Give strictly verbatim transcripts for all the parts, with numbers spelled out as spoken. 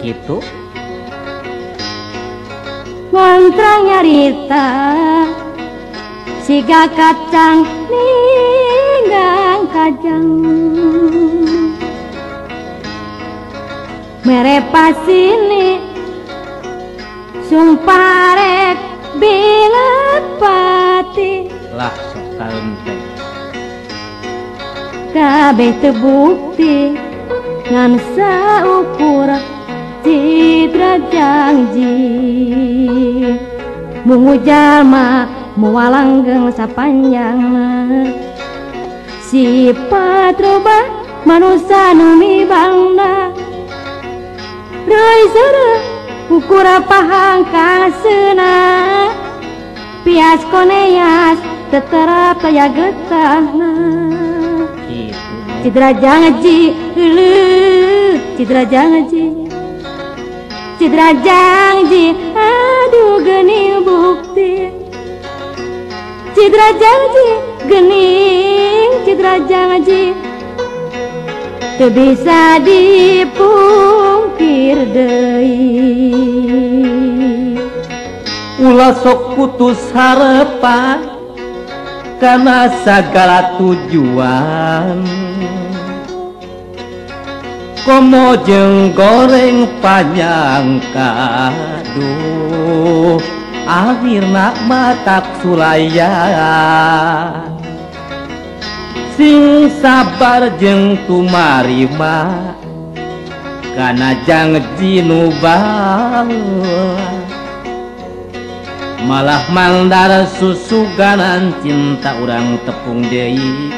gitu ngontrang nyarita siga kacang ninggang kajang mere pasini sumparek bilat pati lah sakalem teh kabeh terbukti ngan saukur citra janji mungu jalma mualanggeng sapanjang sifat rubah manusia numi bangna roi sere ukura pahang kasena pias koneas teterap kaya getahna gitu citra janji ulu citra janji citra janji aduh geni bukti citra janji gening citra janji teu bisa dipungkir deui ulah sok putus harapan karena segala tujuan komo jeung goreng panjang kaduh akhirna matak sulaya sing sabar jeung tumarima kana janji nu baheula malah mandar susuganan cinta urang tepung deui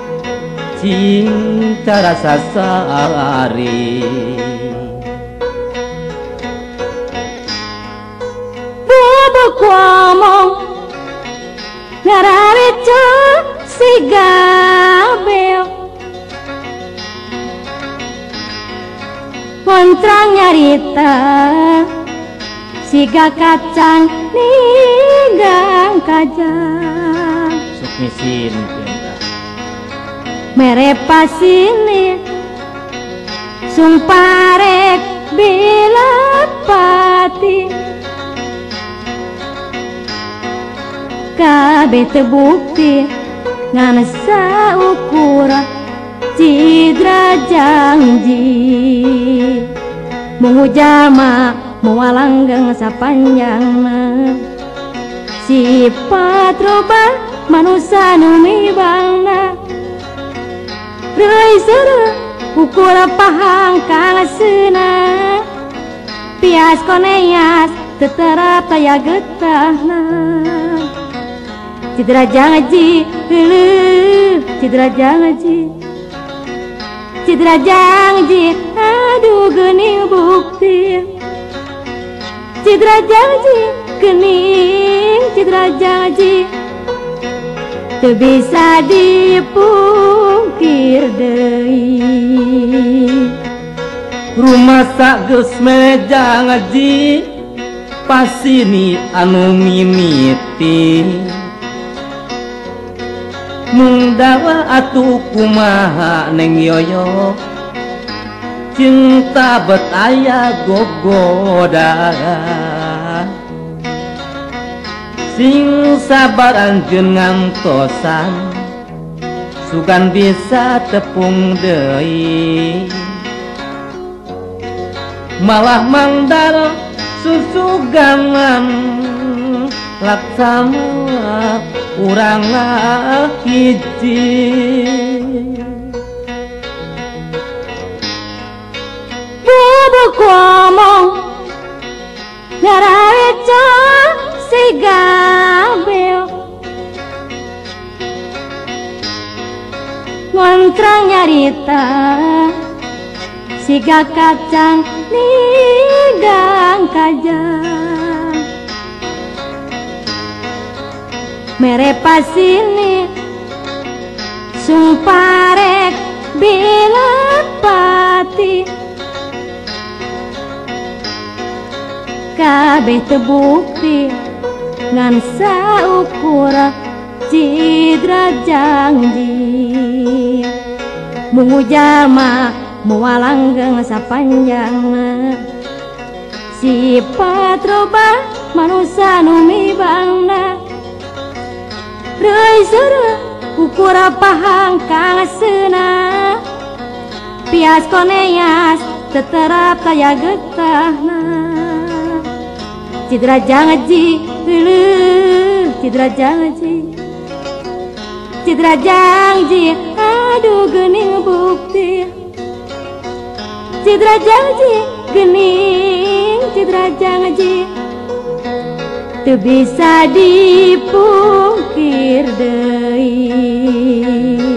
cinta rasa sari bubuk ngomong ngarareco si gabel kontrang nyarita siga kacang ninggang kajang sok misin cinta mere pasini sumparek bilat pati kabeh terbukti ngan saukur citra janji mungu jalma mualanggeng sapanjangna sifat rubah manusia numi bangna roi sere ukur pahang kalasena pias koneas teterap kaya getahna citra janji ulu citra janji citra janji aduh gening bukti citra janji gening citra janji teu bisa dipungkir deui rumah sak geus meja ngaji pasini anu mimiti mung dawa atuh kumaha neng yoyo cinta bet aya gogoda sing sabar anjeun ngantosan sugan bisa tepung deui malah mangdar susuganan laksana urang hiji bubuk ngomong ngarareco si gabel ngontrang nyarita siga kacang ninggang kajang mere pasini sumparek bilat pati kabeh terbukti ngan saukur citra janji mungu jalma mualanggeng sapanjangna sifat robah manusia numi bangna reisera ukur pahang kang sena pias koneas teterap kaya getahna cidra jangaji leuh cidra jangaji cidra janji aduh geuning bukti cidra janji geuning cidra janji teu bisa dipungkir deui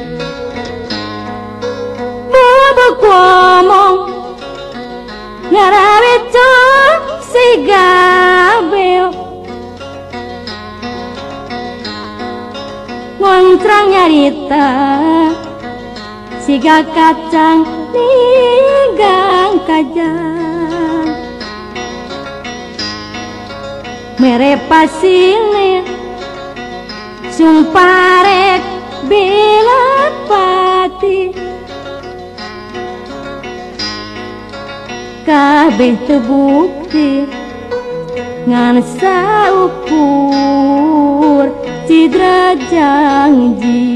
bobok ngomong ngarawe cok si gabeo ngontrang nyarita siga kacang ninggang kajang mere pasile sumparek bila pati kabeh terbukti ngan saukur cidra janji